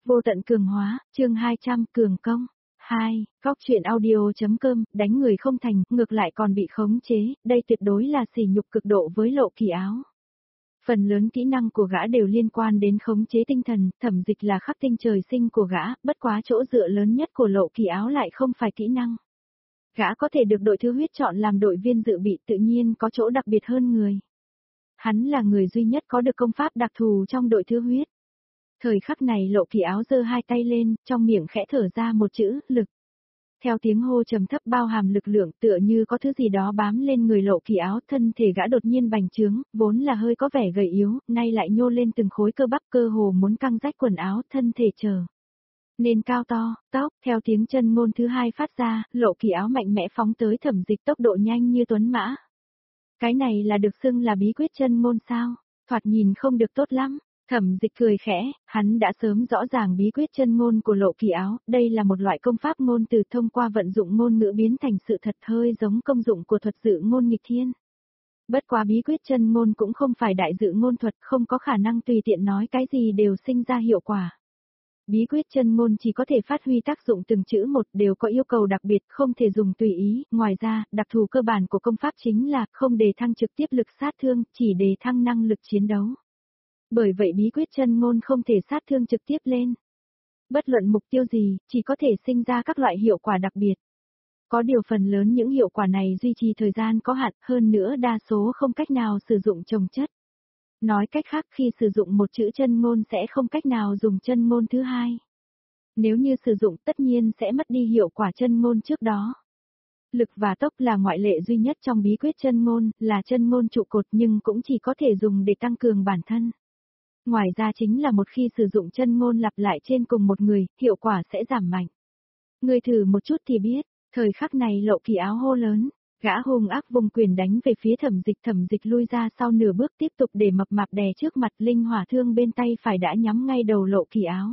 Vô tận cường hóa, chương 200 cường công. 2. Góc truyện audio.com, đánh người không thành, ngược lại còn bị khống chế, đây tuyệt đối là sỉ nhục cực độ với Lộ Kỳ Áo. Phần lớn kỹ năng của gã đều liên quan đến khống chế tinh thần, Thẩm Dịch là khắc tinh trời sinh của gã, bất quá chỗ dựa lớn nhất của Lộ Kỳ Áo lại không phải kỹ năng. Gã có thể được đội thứ huyết chọn làm đội viên dự bị, tự nhiên có chỗ đặc biệt hơn người. Hắn là người duy nhất có được công pháp đặc thù trong đội thứ huyết. Thời khắc này Lộ Kỳ Áo giơ hai tay lên, trong miệng khẽ thở ra một chữ, lực. Theo tiếng hô trầm thấp bao hàm lực lượng, tựa như có thứ gì đó bám lên người Lộ Kỳ Áo, thân thể gã đột nhiên bành trướng, vốn là hơi có vẻ gầy yếu, nay lại nhô lên từng khối cơ bắp, cơ hồ muốn căng rách quần áo, thân thể trở nên cao to, tóc, theo tiếng chân ngôn thứ hai phát ra, Lộ Kỳ Áo mạnh mẽ phóng tới Thẩm Dịch, tốc độ nhanh như tuấn mã. Cái này là được xưng là bí quyết chân ngôn sao? Thoạt nhìn không được tốt lắm. Thẩm Dịch cười khẽ, hắn đã sớm rõ ràng bí quyết chân ngôn của Lộ Kỳ Áo, đây là một loại công pháp ngôn từ thông qua vận dụng ngôn ngữ biến thành sự thật, hơi giống công dụng của thuật dự ngôn nghịch thiên. Bất quá bí quyết chân ngôn cũng không phải đại dự ngôn thuật, không có khả năng tùy tiện nói cái gì đều sinh ra hiệu quả. Bí quyết chân ngôn chỉ có thể phát huy tác dụng từng chữ một, đều có yêu cầu đặc biệt, không thể dùng tùy ý. Ngoài ra, đặc thù cơ bản của công pháp chính là không đề thăng trực tiếp lực sát thương, chỉ đề thăng năng lực chiến đấu. Bởi vậy bí quyết chân ngôn không thể sát thương trực tiếp lên. Bất luận mục tiêu gì, chỉ có thể sinh ra các loại hiệu quả đặc biệt. Có điều phần lớn những hiệu quả này duy trì thời gian có hạn, hơn nữa đa số không cách nào sử dụng chồng chất. Nói cách khác, khi sử dụng một chữ chân ngôn sẽ không cách nào dùng chân ngôn thứ hai. Nếu như sử dụng tất nhiên sẽ mất đi hiệu quả chân ngôn trước đó. Lực và tốc là ngoại lệ duy nhất trong bí quyết chân ngôn, là chân ngôn trụ cột nhưng cũng chỉ có thể dùng để tăng cường bản thân. Ngoài ra chính là một khi sử dụng chân ngôn lặp lại trên cùng một người, hiệu quả sẽ giảm mạnh. Người thử một chút thì biết, thời khắc này Lộ Kỳ Áo hô lớn, gã hung ác vùng quyền đánh về phía Thẩm Dịch lui ra sau nửa bước, tiếp tục để mập mạp đè trước mặt, linh hỏa thương bên tay phải đã nhắm ngay đầu Lộ Kỳ Áo.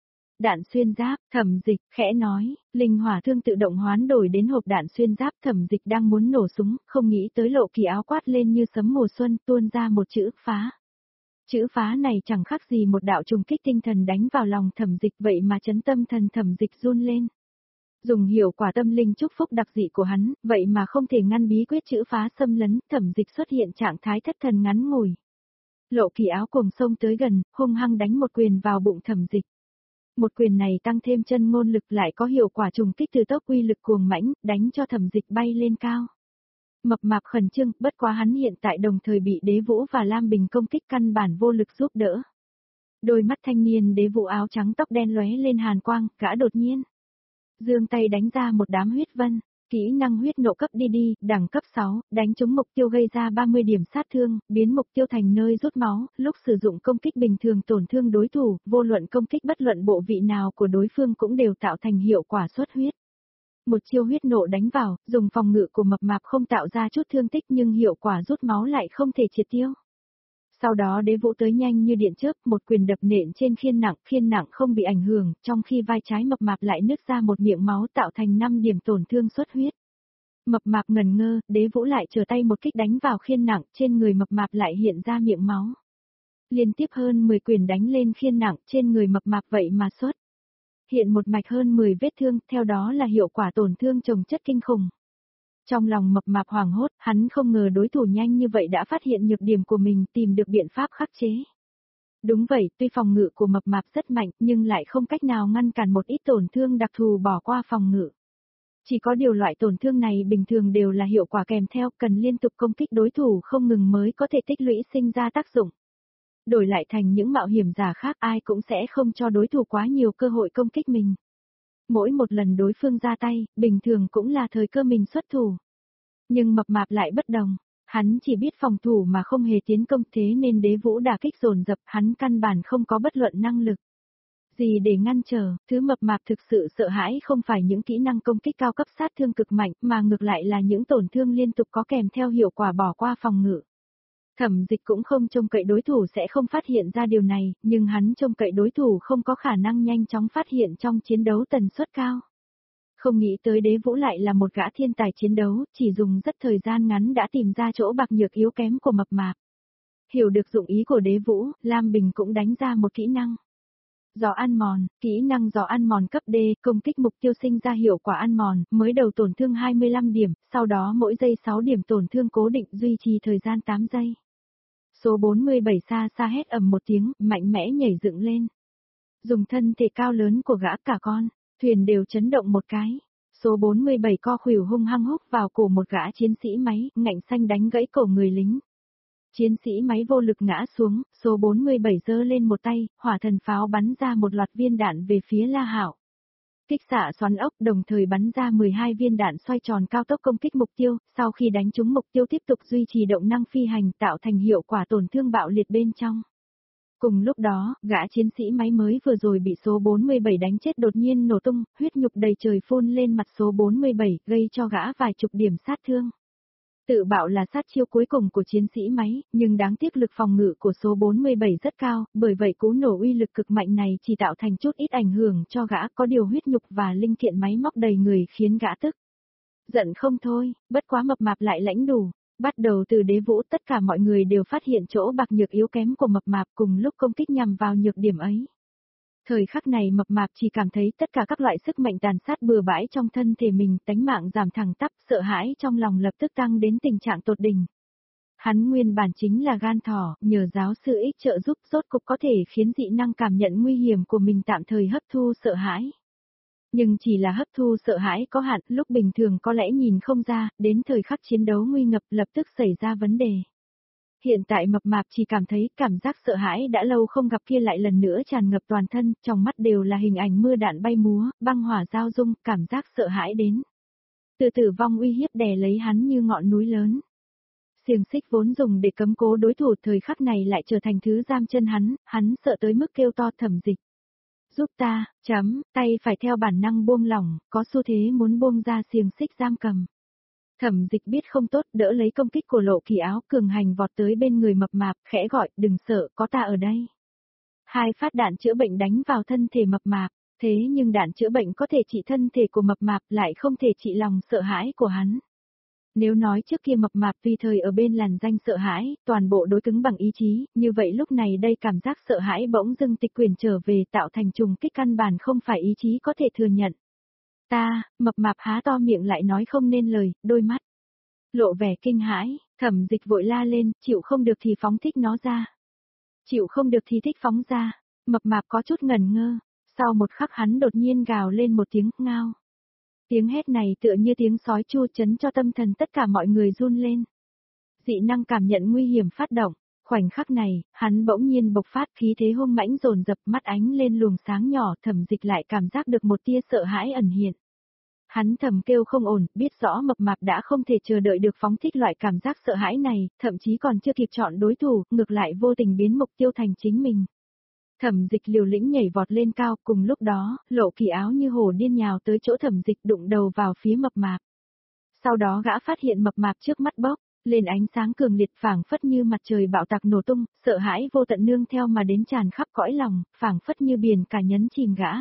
Đạn xuyên giáp, Thẩm Dịch khẽ nói, linh hỏa thương tự động hoán đổi đến hộp đạn xuyên giáp. Thẩm Dịch đang muốn nổ súng, không nghĩ tới Lộ Kỳ Áo quát lên như sấm mùa xuân, tuôn ra một chữ phá. Chữ phá này chẳng khác gì một đạo trùng kích tinh thần đánh vào lòng Thẩm Dịch, vậy mà chấn tâm thần Thẩm Dịch run lên. Dùng hiệu quả tâm linh chúc phúc đặc dị của hắn, vậy mà không thể ngăn bí quyết chữ phá xâm lấn, Thẩm Dịch xuất hiện trạng thái thất thần ngắn ngủi. Lộ Kỳ Áo cùng xông tới gần, hung hăng đánh một quyền vào bụng Thẩm Dịch. Một quyền này tăng thêm chân ngôn lực lại có hiệu quả trùng kích từ tốc, uy lực cuồng mãnh, đánh cho Thẩm Dịch bay lên cao. Mập mạp khẩn trương, bất quá hắn hiện tại đồng thời bị Đế Vũ và Lam Bình công kích, căn bản vô lực giúp đỡ. Đôi mắt thanh niên Đế Vũ áo trắng tóc đen lóe lên hàn quang, gã đột nhiên giương tay đánh ra một đám huyết vân, kỹ năng huyết nộ cấp đi, đẳng cấp 6, đánh trúng mục tiêu gây ra 30 điểm sát thương, biến mục tiêu thành nơi rút máu, lúc sử dụng công kích bình thường tổn thương đối thủ, vô luận công kích bất luận bộ vị nào của đối phương cũng đều tạo thành hiệu quả xuất huyết. Một chiêu huyết nộ đánh vào, dùng phòng ngự của mập mạp không tạo ra chút thương tích nhưng hiệu quả rút máu lại không thể triệt tiêu. Sau đó Đế Vũ tới nhanh như điện chớp, một quyền đập nện trên khiên nặng không bị ảnh hưởng, trong khi vai trái mập mạp lại nứt ra một miệng máu tạo thành 5 điểm tổn thương xuất huyết. Mập mạp ngần ngơ, Đế Vũ lại trở tay một kích đánh vào khiên nặng, trên người mập mạp lại hiện ra miệng máu. Liên tiếp hơn 10 quyền đánh lên khiên nặng, trên người mập mạp vậy mà xuất hiện một mạch hơn 10 vết thương, theo đó là hiệu quả tổn thương chồng chất kinh khủng. Trong lòng mập mạp hoảng hốt, hắn không ngờ đối thủ nhanh như vậy đã phát hiện nhược điểm của mình, tìm được biện pháp khắc chế. Đúng vậy, tuy phòng ngự của mập mạp rất mạnh, nhưng lại không cách nào ngăn cản một ít tổn thương đặc thù bỏ qua phòng ngự. Chỉ có điều loại tổn thương này bình thường đều là hiệu quả kèm theo, cần liên tục công kích đối thủ không ngừng mới có thể tích lũy sinh ra tác dụng. Đổi lại thành những mạo hiểm giả khác, ai cũng sẽ không cho đối thủ quá nhiều cơ hội công kích mình. Mỗi một lần đối phương ra tay, bình thường cũng là thời cơ mình xuất thủ. Nhưng mập mạp lại bất đồng, hắn chỉ biết phòng thủ mà không hề tiến công, thế nên Đế Vũ đả kích dồn dập, hắn căn bản không có bất luận năng lực gì để ngăn trở. Thứ mập mạp thực sự sợ hãi không phải những kỹ năng công kích cao cấp sát thương cực mạnh, mà ngược lại là những tổn thương liên tục có kèm theo hiệu quả bỏ qua phòng ngự. Thẩm Dịch cũng không trông cậy đối thủ sẽ không phát hiện ra điều này, nhưng hắn trông cậy đối thủ không có khả năng nhanh chóng phát hiện trong chiến đấu tần suất cao. Không nghĩ tới Đế Vũ lại là một gã thiên tài chiến đấu, chỉ dùng rất thời gian ngắn đã tìm ra chỗ bạc nhược yếu kém của mập mạp. Hiểu được dụng ý của Đế Vũ, Lam Bình cũng đánh ra một kỹ năng. Gió ăn mòn, kỹ năng gió ăn mòn cấp D, công kích mục tiêu sinh ra hiệu quả ăn mòn, mới đầu tổn thương 25 điểm, sau đó mỗi giây 6 điểm tổn thương cố định duy trì thời gian 8 giây. Số 47 xa xa hét ầm một tiếng, mạnh mẽ nhảy dựng lên. Dùng thân thể cao lớn của gã cả con, thuyền đều chấn động một cái. Số 47 co khuỷu hung hăng húc vào cổ một gã chiến sĩ máy, ngạnh xanh đánh gãy cổ người lính. Chiến sĩ máy vô lực ngã xuống, số 47 giơ lên một tay, hỏa thần pháo bắn ra một loạt viên đạn về phía La Hạo. Kích xạ xoắn ốc đồng thời bắn ra 12 viên đạn xoay tròn cao tốc công kích mục tiêu, sau khi đánh trúng mục tiêu tiếp tục duy trì động năng phi hành tạo thành hiệu quả tổn thương bạo liệt bên trong. Cùng lúc đó, gã chiến sĩ máy mới vừa rồi bị số 47 đánh chết đột nhiên nổ tung, huyết nhục đầy trời phun lên mặt số 47, gây cho gã vài chục điểm sát thương. Tự bạo là sát chiêu cuối cùng của chiến sĩ máy, nhưng đáng tiếc lực phòng ngự của số 47 rất cao, bởi vậy cú nổ uy lực cực mạnh này chỉ tạo thành chút ít ảnh hưởng cho gã, có điều huyết nhục và linh kiện máy móc đầy người khiến gã tức giận không thôi, bất quá mập mạp lại lãnh đủ. Bắt đầu từ đế vũ tất cả mọi người đều phát hiện chỗ bạc nhược yếu kém của mập mạp cùng lúc công kích nhằm vào nhược điểm ấy. Thời khắc này mập mạp chỉ cảm thấy tất cả các loại sức mạnh tàn sát bừa bãi trong thân thể mình, tánh mạng giảm thẳng tắp, sợ hãi trong lòng lập tức tăng đến tình trạng tột đỉnh. Hắn nguyên bản chính là gan thỏ, nhờ giáo sư ích trợ giúp rốt cục có thể khiến dị năng cảm nhận nguy hiểm của mình tạm thời hấp thu sợ hãi. Nhưng chỉ là hấp thu sợ hãi có hạn, lúc bình thường có lẽ nhìn không ra, đến thời khắc chiến đấu nguy ngập lập tức xảy ra vấn đề. Hiện tại mập mạp chỉ cảm thấy cảm giác sợ hãi đã lâu không gặp kia lại lần nữa tràn ngập toàn thân, trong mắt đều là hình ảnh mưa đạn bay múa, băng hỏa giao dung, cảm giác sợ hãi đến. Từ tử vong uy hiếp đè lấy hắn như ngọn núi lớn. Xiềng xích vốn dùng để cấm cố đối thủ thời khắc này lại trở thành thứ giam chân hắn sợ tới mức kêu to Thẩm Dịch. Giúp ta, tay phải theo bản năng buông lỏng, có xu thế muốn buông ra xiềng xích giam cầm. Thẩm Dịch biết không tốt, đỡ lấy công kích của Lộ Kỳ Áo, cường hành vọt tới bên người mập mạp, khẽ gọi, đừng sợ, có ta ở đây. 2 phát đạn chữa bệnh đánh vào thân thể mập mạp, thế nhưng đạn chữa bệnh có thể trị thân thể của mập mạp lại không thể trị lòng sợ hãi của hắn. Nếu nói trước kia mập mạp tùy thời ở bên làn danh sợ hãi, toàn bộ đối cứng bằng ý chí, như vậy lúc này đây cảm giác sợ hãi bỗng dưng tịch quyền trở về tạo thành trùng kích căn bản không phải ý chí có thể thừa nhận. Mập mạp há to miệng lại nói không nên lời, đôi mắt lộ vẻ kinh hãi, Thẩm Dịch vội la lên, chịu không được thì phóng thích nó ra. Chịu không được thì thích phóng ra, mập mạp có chút ngẩn ngơ, sau một khắc hắn đột nhiên gào lên một tiếng ngao. Tiếng hét này tựa như tiếng sói chu chấn cho tâm thần tất cả mọi người run lên. Dị năng cảm nhận nguy hiểm phát động, khoảnh khắc này, hắn bỗng nhiên bộc phát khí thế hung mãnh dồn dập mắt ánh lên luồng sáng nhỏ, Thẩm Dịch lại cảm giác được một tia sợ hãi ẩn hiện. Hắn thầm kêu không ổn, biết rõ mập mạp đã không thể chờ đợi được phóng thích loại cảm giác sợ hãi này, thậm chí còn chưa kịp chọn đối thủ, ngược lại vô tình biến mục tiêu thành chính mình. Thẩm Dịch liều lĩnh nhảy vọt lên cao, cùng lúc đó, Lộ Kỳ Áo như hổ điên nhào tới chỗ Thẩm Dịch đụng đầu vào phía mập mạp. Sau đó gã phát hiện mập mạp trước mắt bốc lên ánh sáng cường liệt phảng phất như mặt trời bạo tạc nổ tung, sợ hãi vô tận nương theo mà đến tràn khắp cõi lòng, phảng phất như biển cả nhấn chìm gã.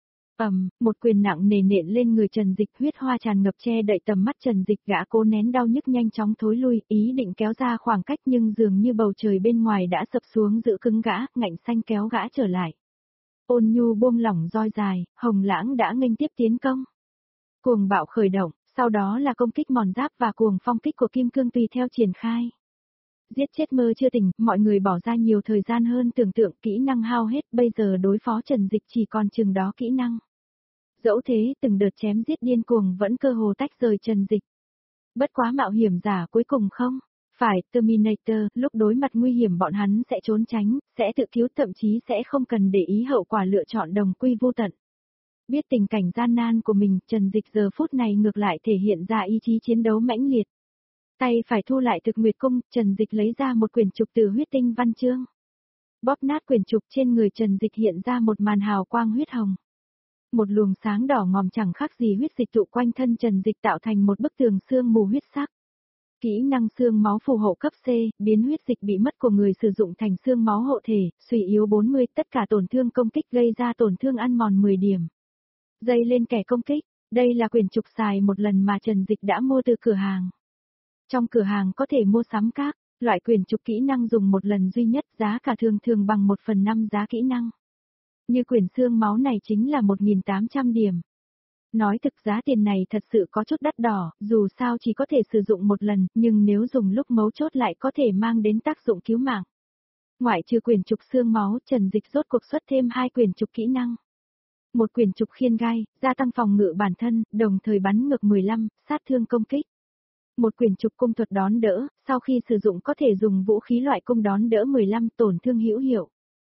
Một quyền nặng nề nện lên người Trần Dịch, huyết hoa tràn ngập che đậy tầm mắt Trần Dịch, gã cố nén đau nhức nhanh chóng thối lui, ý định kéo ra khoảng cách nhưng dường như bầu trời bên ngoài đã sập xuống giữ cứng gã, ngạnh xanh kéo gã trở lại. Ôn nhu buông lỏng roi dài, Hồng Lãng đã nghênh tiếp tiến công. Cuồng bạo khởi động, sau đó là công kích mòn giáp và cuồng phong kích của Kim Cương tùy theo triển khai. Giết chết mơ chưa tỉnh, mọi người bỏ ra nhiều thời gian hơn tưởng tượng, kỹ năng hao hết, bây giờ đối phó Trần Dịch chỉ còn chừng đó kỹ năng. Dẫu thế, từng đợt chém giết điên cuồng vẫn cơ hồ tách rời Trần Dịch. Bất quá mạo hiểm giả cuối cùng không. Phải, Terminator, lúc đối mặt nguy hiểm bọn hắn sẽ trốn tránh, sẽ tự cứu, thậm chí sẽ không cần để ý hậu quả lựa chọn đồng quy vô tận. Biết tình cảnh gian nan của mình, Trần Dịch giờ phút này ngược lại thể hiện ra ý chí chiến đấu mãnh liệt. Tay phải thu lại thực nguyệt cung, Trần Dịch lấy ra một quyển trục từ huyết tinh văn chương. Bóp nát quyển trục, trên người Trần Dịch hiện ra một màn hào quang huyết hồng. Một luồng sáng đỏ ngòm chẳng khác gì huyết dịch tụ quanh thân Trần Dịch tạo thành một bức tường xương mù huyết sắc. Kỹ năng xương máu phù hộ cấp C, biến huyết dịch bị mất của người sử dụng thành xương máu hộ thể, suy yếu 40, tất cả tổn thương công kích gây ra tổn thương ăn mòn 10 điểm. Dây lên kẻ công kích, đây là quyển trục xài một lần mà Trần Dịch đã mua từ cửa hàng. Trong cửa hàng có thể mua sắm các loại quyển trục kỹ năng dùng một lần duy nhất, giá cả thường thường bằng 1/5 giá kỹ năng. Như quyển xương máu này chính là 1.800 điểm. Nói thực giá tiền này thật sự có chút đắt đỏ, dù sao chỉ có thể sử dụng một lần, nhưng nếu dùng lúc mấu chốt lại có thể mang đến tác dụng cứu mạng. Ngoại trừ quyển trục xương máu, Trần Dịch rốt cuộc xuất thêm 2 quyển trục kỹ năng. Một quyển trục khiên gai, gia tăng phòng ngự bản thân, đồng thời bắn ngược 15, sát thương công kích. Một quyển trục cung thuật đón đỡ, sau khi sử dụng có thể dùng vũ khí loại cung đón đỡ 15 tổn thương hữu hiệu.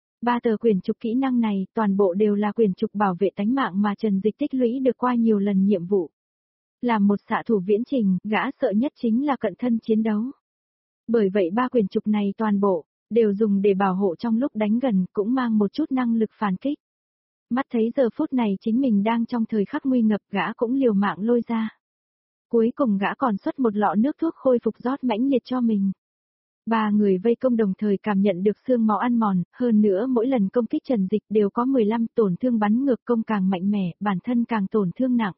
3 tờ quyển trục kỹ năng này, toàn bộ đều là quyển trục bảo vệ tánh mạng mà Trần Dịch tích lũy được qua nhiều lần nhiệm vụ. Làm một xạ thủ viễn trình, gã sợ nhất chính là cận thân chiến đấu. Bởi vậy 3 quyển trục này toàn bộ, đều dùng để bảo hộ trong lúc đánh gần, cũng mang một chút năng lực phản kích. Mắt thấy giờ phút này chính mình đang trong thời khắc nguy ngập, gã cũng liều mạng lôi ra. Cuối cùng gã còn xuất một lọ nước thuốc khôi phục rót mãnh liệt cho mình. 3 người vây công đồng thời cảm nhận được xương máu ăn mòn, hơn nữa mỗi lần công kích Trần Dịch đều có 15 tổn thương bắn ngược công càng mạnh mẽ, bản thân càng tổn thương nặng.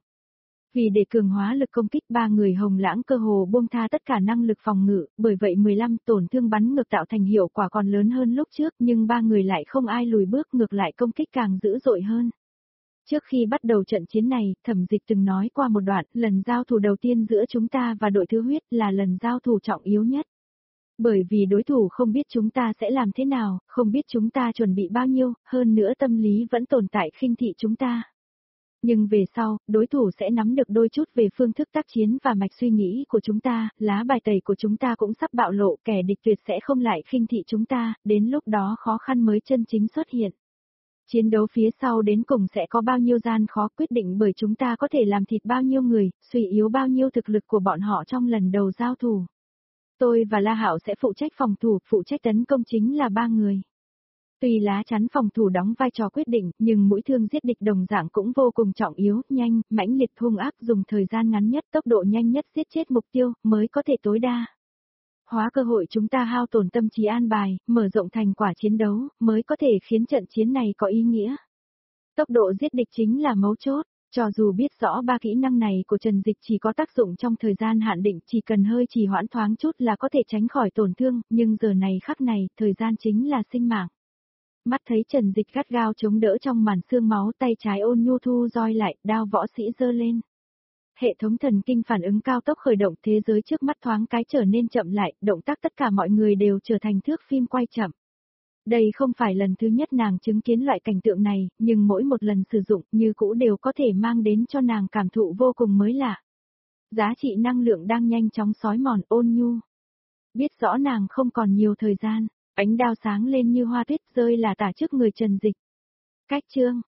Vì để cường hóa lực công kích 3 người Hồng Lãng cơ hồ buông tha tất cả năng lực phòng ngự, bởi vậy 15 tổn thương bắn ngược tạo thành hiệu quả còn lớn hơn lúc trước, nhưng 3 người lại không ai lùi bước, ngược lại công kích càng dữ dội hơn. Trước khi bắt đầu trận chiến này, Thẩm Dịch từng nói qua một đoạn, lần giao thủ đầu tiên giữa chúng ta và đội thứ huyết là lần giao thủ trọng yếu nhất. Bởi vì đối thủ không biết chúng ta sẽ làm thế nào, không biết chúng ta chuẩn bị bao nhiêu, hơn nữa tâm lý vẫn tồn tại khinh thị chúng ta. Nhưng về sau, đối thủ sẽ nắm được đôi chút về phương thức tác chiến và mạch suy nghĩ của chúng ta, lá bài tẩy của chúng ta cũng sắp bạo lộ, kẻ địch tuyệt sẽ không lại khinh thị chúng ta, đến lúc đó khó khăn mới chân chính xuất hiện. Chiến đấu phía sau đến cùng sẽ có bao nhiêu gian khó quyết định bởi chúng ta có thể làm thịt bao nhiêu người, suy yếu bao nhiêu thực lực của bọn họ trong lần đầu giao thủ. Tôi và La Hạo sẽ phụ trách phòng thủ, phụ trách tấn công chính là 3 người. Tuy lá chắn phòng thủ đóng vai trò quyết định, nhưng mũi thương giết địch đồng dạng cũng vô cùng trọng yếu, nhanh, mãnh liệt hung ác, dùng thời gian ngắn nhất, tốc độ nhanh nhất giết chết mục tiêu, mới có thể tối đa hóa cơ hội chúng ta hao tổn tâm trí an bài, mở rộng thành quả chiến đấu, mới có thể khiến trận chiến này có ý nghĩa. Tốc độ giết địch chính là mấu chốt. Cho dù biết rõ 3 kỹ năng này của Trần Dịch chỉ có tác dụng trong thời gian hạn định, chỉ cần hơi trì hoãn thoáng chút là có thể tránh khỏi tổn thương, nhưng giờ này khắc này, thời gian chính là sinh mạng. Mắt thấy Trần Dịch gắt gao chống đỡ trong màn xương máu, tay trái ôn nhu thu roi lại, đao võ sĩ giơ lên. Hệ thống thần kinh phản ứng cao tốc khởi động, thế giới trước mắt thoáng cái trở nên chậm lại, động tác tất cả mọi người đều trở thành thước phim quay chậm. Đây không phải lần thứ nhất nàng chứng kiến loại cảnh tượng này, nhưng mỗi một lần sử dụng như cũ đều có thể mang đến cho nàng cảm thụ vô cùng mới lạ. Giá trị năng lượng đang nhanh chóng xói mòn, ôn nhu. Biết rõ nàng không còn nhiều thời gian, ánh đao sáng lên như hoa tuyết rơi là tả trước người Trần Dịch. Cách chương